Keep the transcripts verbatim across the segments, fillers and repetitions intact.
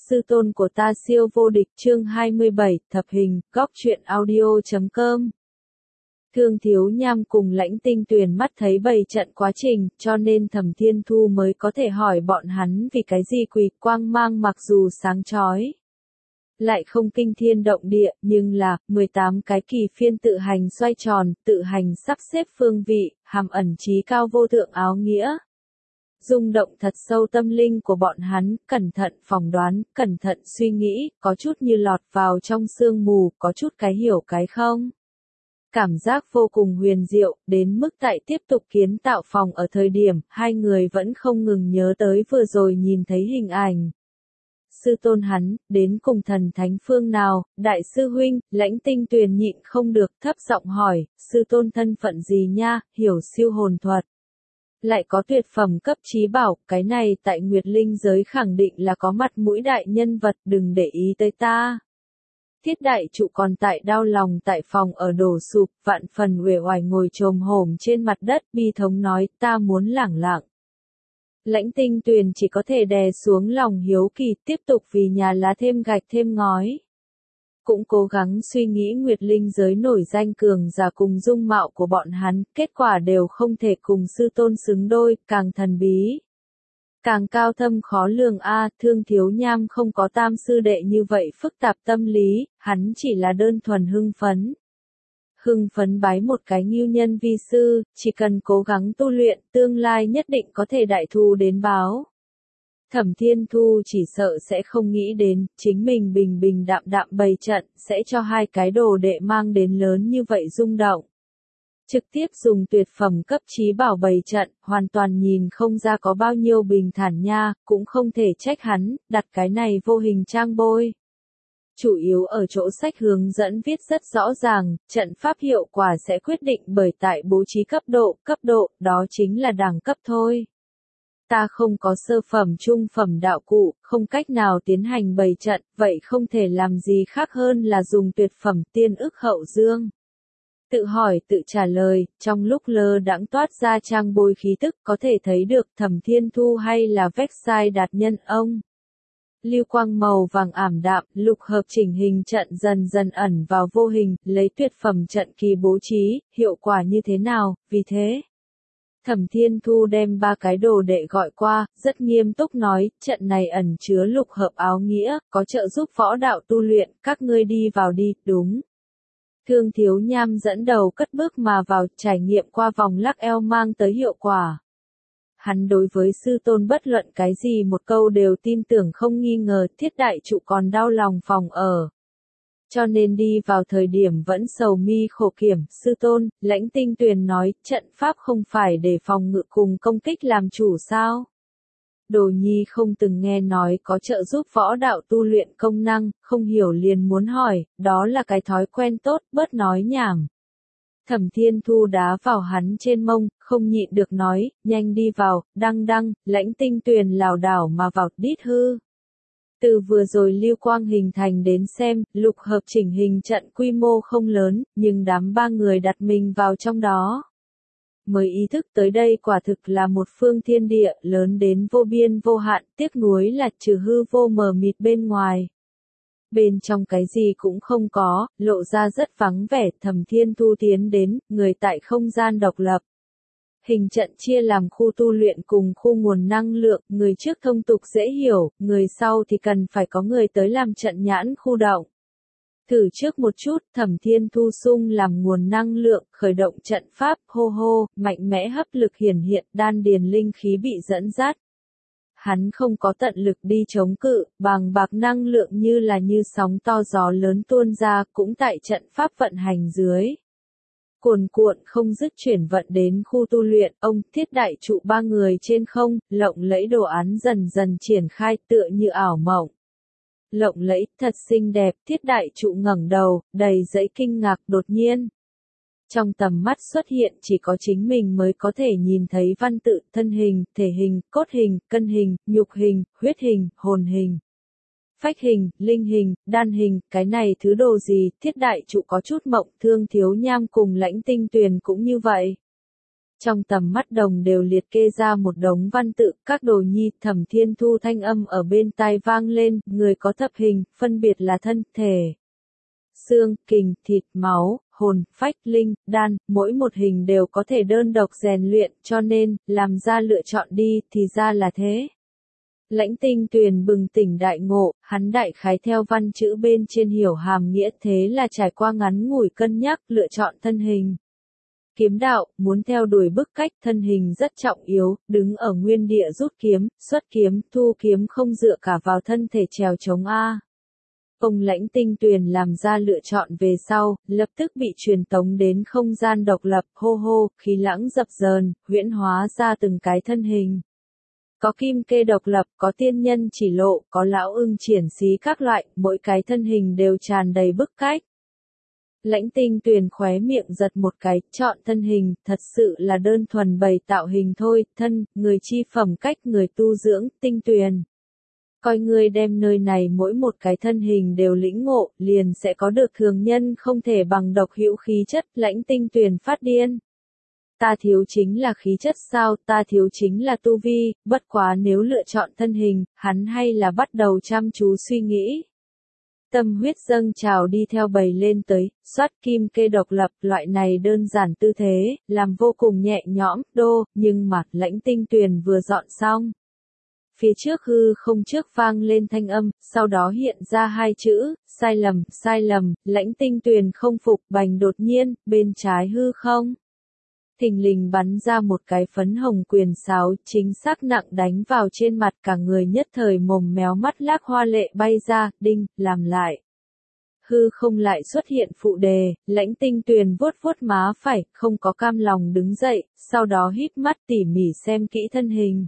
Sư tôn của ta siêu vô địch chương hai mươi bảy, thập hình, góc truyện audio chấm com. Thương Thiếu Nham cùng Lãnh Tinh Tuyền mắt thấy bày trận quá trình, cho nên Thẩm Thiên Thu mới có thể hỏi bọn hắn vì cái gì quỳ quang mang mặc dù sáng chói. Lại không kinh thiên động địa, nhưng là, mười tám cái kỳ phiên tự hành xoay tròn, tự hành sắp xếp phương vị, hàm ẩn trí cao vô thượng áo nghĩa. Rung động thật sâu tâm linh của bọn hắn, cẩn thận phỏng đoán, cẩn thận suy nghĩ, có chút như lọt vào trong sương mù, có chút cái hiểu cái không. Cảm giác vô cùng huyền diệu, đến mức tại tiếp tục kiến tạo phòng ở thời điểm, hai người vẫn không ngừng nhớ tới vừa rồi nhìn thấy hình ảnh. Sư tôn hắn, đến cùng thần thánh phương nào, đại sư huynh, Lãnh Tinh Tuyền nhịn không được thấp giọng hỏi, sư tôn thân phận gì nha, hiểu siêu hồn thuật. Lại có tuyệt phẩm cấp trí bảo, cái này tại Nguyệt Linh giới khẳng định là có mặt mũi đại nhân vật, đừng để ý tới ta. Thiết đại trụ còn tại đau lòng tại phòng ở đổ sụp, vạn phần uể oải ngồi chồm hổm trên mặt đất, bi thống nói, ta muốn lẳng lặng. Lãnh Tinh Tuyền chỉ có thể đè xuống lòng hiếu kỳ, tiếp tục vì nhà lá thêm gạch thêm ngói. Cũng cố gắng suy nghĩ Nguyệt Linh giới nổi danh cường giả cùng dung mạo của bọn hắn, kết quả đều không thể cùng sư tôn xứng đôi, càng thần bí. Càng cao thâm khó lường a, Thương Thiếu Nham không có tam sư đệ như vậy phức tạp tâm lý, hắn chỉ là đơn thuần hưng phấn. Hưng phấn bái một cái ngưu nhân vi sư, chỉ cần cố gắng tu luyện, tương lai nhất định có thể đại thù đến báo. Thẩm Thiên Thu chỉ sợ sẽ không nghĩ đến, chính mình bình bình đạm đạm bày trận, sẽ cho hai cái đồ đệ mang đến lớn như vậy rung động. Trực tiếp dùng tuyệt phẩm cấp trí bảo bày trận, hoàn toàn nhìn không ra có bao nhiêu bình thản nha, cũng không thể trách hắn, đặt cái này vô hình trang bôi. Chủ yếu ở chỗ sách hướng dẫn viết rất rõ ràng, trận pháp hiệu quả sẽ quyết định bởi tại bố trí cấp độ, cấp độ, đó chính là đẳng cấp thôi. Ta không có sơ phẩm trung phẩm đạo cụ, không cách nào tiến hành bày trận, vậy không thể làm gì khác hơn là dùng tuyệt phẩm tiên ức hậu dương. Tự hỏi tự trả lời, trong lúc lơ đãng toát ra trang bôi khí tức có thể thấy được Thẩm Thiên Thu hay là vách sai đạt nhân ông. Lưu quang màu vàng ảm đạm, lục hợp chỉnh hình trận dần dần ẩn vào vô hình, lấy tuyệt phẩm trận kỳ bố trí, hiệu quả như thế nào, vì thế. Thẩm Thiên Thu đem ba cái đồ đệ gọi qua, rất nghiêm túc nói, trận này ẩn chứa lục hợp áo nghĩa, có trợ giúp võ đạo tu luyện, các ngươi đi vào đi, đúng. Thương Thiếu Nham dẫn đầu cất bước mà vào, trải nghiệm qua vòng lắc eo mang tới hiệu quả. Hắn đối với sư tôn bất luận cái gì một câu đều tin tưởng không nghi ngờ, thiết đại trụ còn đau lòng phòng ở. Cho nên đi vào thời điểm vẫn sầu mi khổ kiểm, sư tôn, Lãnh Tinh Tuyền nói, trận pháp không phải để phòng ngự cùng công kích làm chủ sao? Đồ nhi không từng nghe nói có trợ giúp võ đạo tu luyện công năng, không hiểu liền muốn hỏi, đó là cái thói quen tốt, bớt nói nhảm. Thẩm Thiên Thu đá vào hắn trên mông, không nhịn được nói, nhanh đi vào, đăng đăng, Lãnh Tinh Tuyền lảo đảo mà vào, đít hư. Từ vừa rồi lưu quang hình thành đến xem, lục hợp chỉnh hình trận quy mô không lớn, nhưng đám ba người đặt mình vào trong đó. Mới ý thức tới đây quả thực là một phương thiên địa, lớn đến vô biên vô hạn, tiếc nuối là trừ hư vô mờ mịt bên ngoài. Bên trong cái gì cũng không có, lộ ra rất vắng vẻ, Thẩm Thiên Thu tiến đến, người tại không gian độc lập. Hình trận chia làm khu tu luyện cùng khu nguồn năng lượng, người trước thông tục dễ hiểu, người sau thì cần phải có người tới làm trận nhãn khu động. Thử trước một chút, Thẩm Thiên Thu sung làm nguồn năng lượng, khởi động trận pháp, hô hô, mạnh mẽ hấp lực hiển hiện, đan điền linh khí bị dẫn dắt. Hắn không có tận lực đi chống cự, bàng bạc năng lượng như là như sóng to gió lớn tuôn ra, cũng tại trận pháp vận hành dưới. Cuồn cuộn không dứt chuyển vận đến khu tu luyện, ông thiết đại trụ ba người trên không, lộng lẫy đồ án dần dần triển khai tựa như ảo mộng. Lộng lẫy, thật xinh đẹp, thiết đại trụ ngẩng đầu, đầy dẫy kinh ngạc đột nhiên. Trong tầm mắt xuất hiện chỉ có chính mình mới có thể nhìn thấy văn tự, thân hình, thể hình, cốt hình, cân hình, nhục hình, huyết hình, hồn hình. Phách hình, linh hình, đan hình, cái này thứ đồ gì, thiết đại trụ có chút mộng, Thương Thiếu Nham cùng Lãnh Tinh Tuyền cũng như vậy. Trong tầm mắt đồng đều liệt kê ra một đống văn tự, các đồ nhi. Thẩm Thiên Thu thanh âm ở bên tai vang lên, người có thập hình, phân biệt là thân, thể, xương, kình, thịt, máu, hồn, phách, linh, đan, mỗi một hình đều có thể đơn độc rèn luyện, cho nên, làm ra lựa chọn đi, thì ra là thế. Lãnh Tinh Tuyền bừng tỉnh đại ngộ, hắn đại khái theo văn chữ bên trên hiểu hàm nghĩa, thế là trải qua ngắn ngủi cân nhắc lựa chọn thân hình. Kiếm đạo, muốn theo đuổi bức cách thân hình rất trọng yếu, đứng ở nguyên địa rút kiếm, xuất kiếm, thu kiếm không dựa cả vào thân thể trèo chống A. Ông Lãnh Tinh Tuyền làm ra lựa chọn về sau, lập tức bị truyền tống đến không gian độc lập, hô hô, khí lãng dập dờn, huyễn hóa ra từng cái thân hình. Có kim kê độc lập, có tiên nhân chỉ lộ, có lão ưng triển xí các loại, mỗi cái thân hình đều tràn đầy bức cách. Lãnh Tinh Tuyền khóe miệng giật một cái, chọn thân hình, thật sự là đơn thuần bày tạo hình thôi, thân, người chi phẩm cách người tu dưỡng, Tinh Tuyền. Coi ngươi đem nơi này mỗi một cái thân hình đều lĩnh ngộ, liền sẽ có được thường nhân không thể bằng độc hữu khí chất, Lãnh Tinh Tuyền phát điên. Ta thiếu chính là khí chất sao, ta thiếu chính là tu vi, bất quá nếu lựa chọn thân hình, hắn hay là bắt đầu chăm chú suy nghĩ. Tâm huyết dâng trào đi theo bầy lên tới, xoát kim kê độc lập, loại này đơn giản tư thế, làm vô cùng nhẹ nhõm, đô, nhưng mà, Lãnh Tinh Tuyền vừa dọn xong. Phía trước hư không trước vang lên thanh âm, sau đó hiện ra hai chữ, sai lầm, sai lầm, Lãnh Tinh Tuyền không phục, bành đột nhiên, bên trái hư không. Thình lình bắn ra một cái phấn hồng quyền sáo, chính xác nặng đánh vào trên mặt, cả người nhất thời mồm méo mắt lác hoa lệ bay ra, đinh, làm lại. Hư không lại xuất hiện phụ đề, Lãnh Tinh Tuyền vuốt vuốt má phải, không có cam lòng đứng dậy, sau đó híp mắt tỉ mỉ xem kỹ thân hình.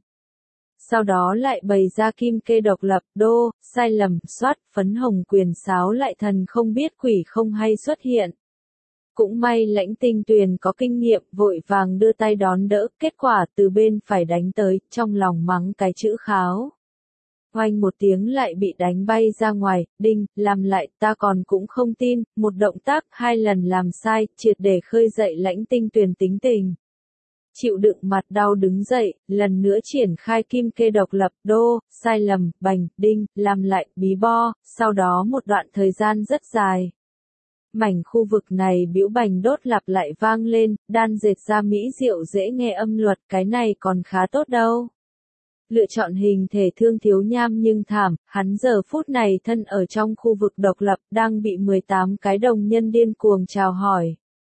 Sau đó lại bày ra kim kê độc lập, đô, sai lầm, soát, phấn hồng quyền sáo lại thần không biết quỷ không hay xuất hiện. Cũng may Lãnh Tinh Tuyền có kinh nghiệm, vội vàng đưa tay đón đỡ, kết quả từ bên phải đánh tới, trong lòng mắng cái chữ kháo. Oanh một tiếng lại bị đánh bay ra ngoài, đinh, làm lại, ta còn cũng không tin, một động tác hai lần làm sai, triệt để khơi dậy Lãnh Tinh Tuyền tính tình. Chịu đựng mặt đau đứng dậy, lần nữa triển khai kim kê độc lập, đô, sai lầm, bành, đinh, làm lại, bí bo, sau đó một đoạn thời gian rất dài. Mảnh khu vực này bĩu bành đốt lặp lại vang lên, đan dệt ra mỹ diệu dễ nghe âm luật, cái này còn khá tốt đâu. Lựa chọn hình thể thương thiếu nham nhưng thảm, hắn giờ phút này thân ở trong khu vực độc lập, đang bị mười tám cái đồng nhân điên cuồng chào hỏi.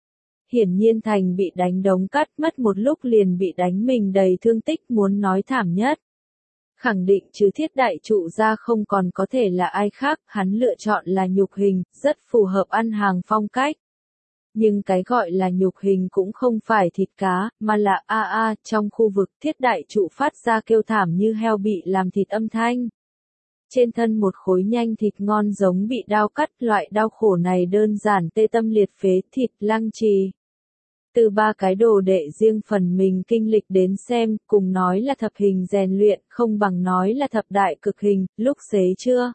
Hiển nhiên thành bị đánh đống cắt, mất một lúc liền bị đánh mình đầy thương tích, muốn nói thảm nhất. Khẳng định trừ Thiết Đại Trụ ra không còn có thể là ai khác, hắn lựa chọn là nhục hình, rất phù hợp ăn hàng phong cách. Nhưng cái gọi là nhục hình cũng không phải thịt cá, mà là a a, trong khu vực Thiết Đại Trụ phát ra kêu thảm như heo bị làm thịt âm thanh. Trên thân một khối nhanh thịt ngon giống bị đao cắt, loại đau khổ này đơn giản tê tâm liệt phế, thịt lăng trì. Từ ba cái đồ đệ riêng phần mình kinh lịch đến xem, cùng nói là thập hình rèn luyện, không bằng nói là thập đại cực hình, lúc xế chưa.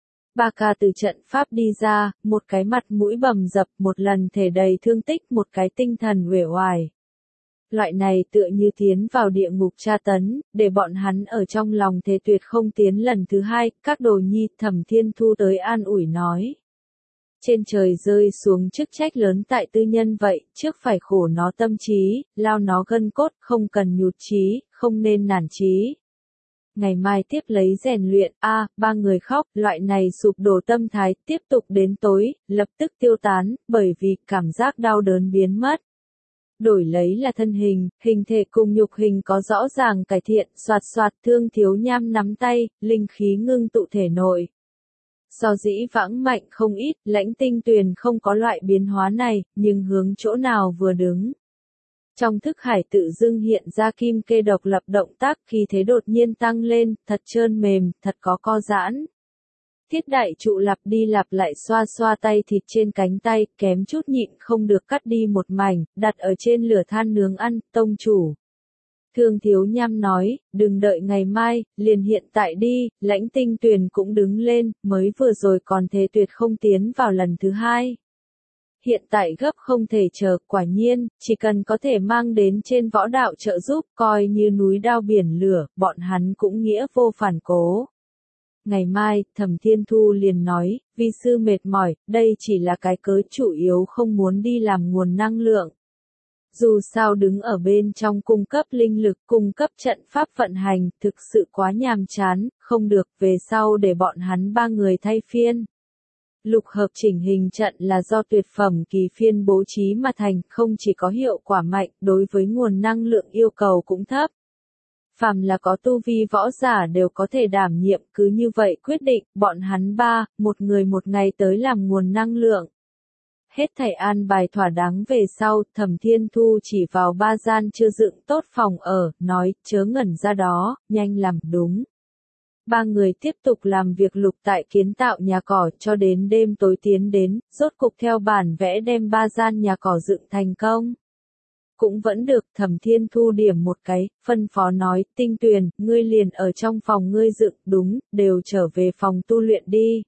Ba ca từ trận pháp đi ra, một cái mặt mũi bầm dập, một lần thể đầy thương tích, một cái tinh thần uể oải. Loại này tựa như tiến vào địa ngục tra tấn, để bọn hắn ở trong lòng thề tuyệt không tiến lần thứ hai, các đồ nhi. Thẩm Thiên Thu tới an ủi nói. Trên trời rơi xuống chức trách lớn tại tư nhân vậy, trước phải khổ nó tâm trí, lao nó gân cốt, không cần nhụt chí, không nên nản chí. Ngày mai tiếp lấy rèn luyện, a, ba người khóc, loại này sụp đổ tâm thái, tiếp tục đến tối, lập tức tiêu tán, bởi vì cảm giác đau đớn biến mất. Đổi lấy là thân hình, hình thể cùng nhục hình có rõ ràng cải thiện, soạt soạt thương thiếu nham nắm tay, linh khí ngưng tụ thể nội. Do dĩ vãng mạnh không ít, Lãnh Tinh Tuyền không có loại biến hóa này, nhưng hướng chỗ nào vừa đứng. Trong thức hải tự dưng hiện ra kim kê độc lập động tác, khi thế đột nhiên tăng lên, thật trơn mềm, thật có co giãn. Thiết Đại Trụ lặp đi lặp lại xoa xoa tay thịt trên cánh tay, kém chút nhịn không được cắt đi một mảnh, đặt ở trên lửa than nướng ăn, tông chủ. Thương thiếu nham nói, đừng đợi ngày mai, liền hiện tại đi. Lãnh Tinh Tuyền cũng đứng lên, mới vừa rồi còn thề tuyệt không tiến vào lần thứ hai. hiện tại gấp không thể chờ, quả nhiên, chỉ cần có thể mang đến trên võ đạo trợ giúp, coi như núi đao biển lửa, bọn hắn cũng nghĩa vô phản cố. Ngày mai, Thẩm Thiên Thu liền nói, vi sư mệt mỏi, đây chỉ là cái cớ chủ yếu không muốn đi làm nguồn năng lượng. Dù sao đứng ở bên trong cung cấp linh lực, cung cấp trận pháp vận hành, thực sự quá nhàm chán, không được, về sau để bọn hắn ba người thay phiên. Lục hợp chỉnh hình trận là do tuyệt phẩm kỳ phiên bố trí mà thành, không chỉ có hiệu quả mạnh, đối với nguồn năng lượng yêu cầu cũng thấp. Phàm là có tu vi võ giả đều có thể đảm nhiệm, cứ như vậy quyết định, bọn hắn ba, một người một ngày tới làm nguồn năng lượng. Hết thảy an bài thỏa đáng về sau, Thẩm Thiên Thu chỉ vào ba gian chưa dựng tốt phòng ở, nói, chớ ngẩn ra đó, nhanh làm, đúng. Ba người tiếp tục làm việc lục tại kiến tạo nhà cỏ cho đến đêm tối tiến đến, rốt cục theo bản vẽ đem ba gian nhà cỏ dựng thành công. Cũng vẫn được, Thẩm Thiên Thu điểm một cái, phân phó nói, Tinh Tuyền, ngươi liền ở trong phòng ngươi dựng, đúng, đều trở về phòng tu luyện đi.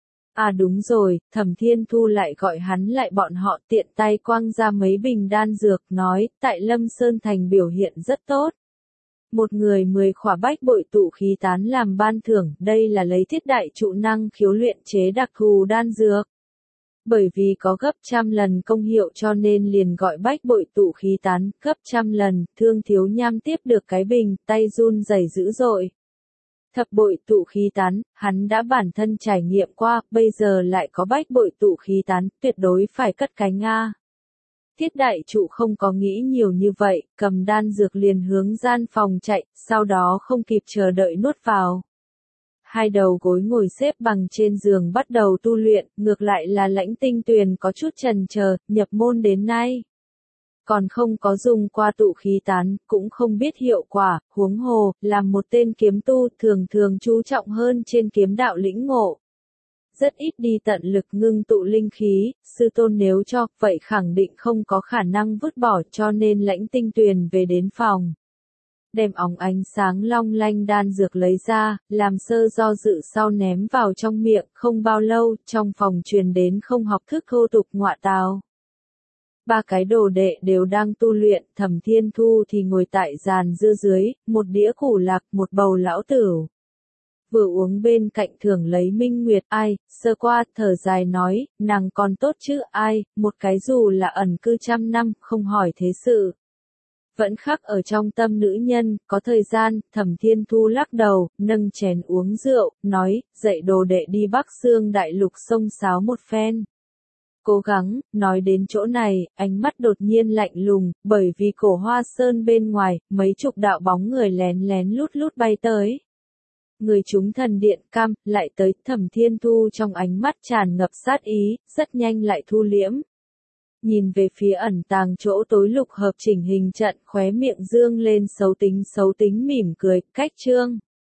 À đúng rồi, Thẩm Thiên Thu lại gọi hắn lại bọn họ tiện tay quăng ra mấy bình đan dược, nói, tại Lâm Sơn Thành biểu hiện rất tốt. Một người mười khỏa bách bội tụ khí tán làm ban thưởng, đây là lấy thiết đại trụ năng khiếu luyện chế đặc thù đan dược. Bởi vì có gấp trăm lần công hiệu cho nên liền gọi bách bội tụ khí tán, gấp trăm lần, Thương Thiếu Nham tiếp được cái bình, tay run rẩy dữ dội. Thập bội tụ khí tán, hắn đã bản thân trải nghiệm qua, bây giờ lại có bách bội tụ khí tán, tuyệt đối phải cất cánh Nga. Thiết đại trụ không có nghĩ nhiều như vậy, cầm đan dược liền hướng gian phòng chạy, sau đó không kịp chờ đợi nuốt vào. Hai đầu gối ngồi xếp bằng trên giường bắt đầu tu luyện, ngược lại là Lãnh Tinh Tuyền có chút chần chờ, nhập môn đến nay. Còn không có dùng qua tụ khí tán, cũng không biết hiệu quả, huống hồ, làm một tên kiếm tu thường thường chú trọng hơn trên kiếm đạo lĩnh ngộ. Rất ít đi tận lực ngưng tụ linh khí, sư tôn nếu cho, vậy khẳng định không có khả năng vứt bỏ cho nên Lãnh Tinh Tuyền về đến phòng. Đem óng ánh sáng long lanh đan dược lấy ra, làm sơ do dự sau ném vào trong miệng, không bao lâu, trong phòng truyền đến không học thức thô tục ngọa tào. Ba cái đồ đệ đều đang tu luyện, Thẩm Thiên Thu thì ngồi tại giàn dưa dưới, một đĩa củ lạc, một bầu lão tửu. Vừa uống bên cạnh thường lấy minh nguyệt, ai, sơ qua, thở dài nói, nàng còn tốt chứ, ai, một cái dù là ẩn cư trăm năm, không hỏi thế sự. Vẫn khắc ở trong tâm nữ nhân, có thời gian, Thẩm Thiên Thu lắc đầu, nâng chén uống rượu, nói, dạy đồ đệ đi Bắc Xương Đại Lục xông xáo một phen. Cố gắng, nói đến chỗ này, ánh mắt đột nhiên lạnh lùng, bởi vì cổ hoa sơn bên ngoài, mấy chục đạo bóng người lén lén lút lút bay tới. Người chúng thần điện cam, lại tới, Thẩm Thiên Thu trong ánh mắt tràn ngập sát ý, rất nhanh lại thu liễm. Nhìn về phía ẩn tàng chỗ tối lục hợp chỉnh hình trận, khóe miệng dương lên xấu tính xấu tính mỉm cười, cách chương.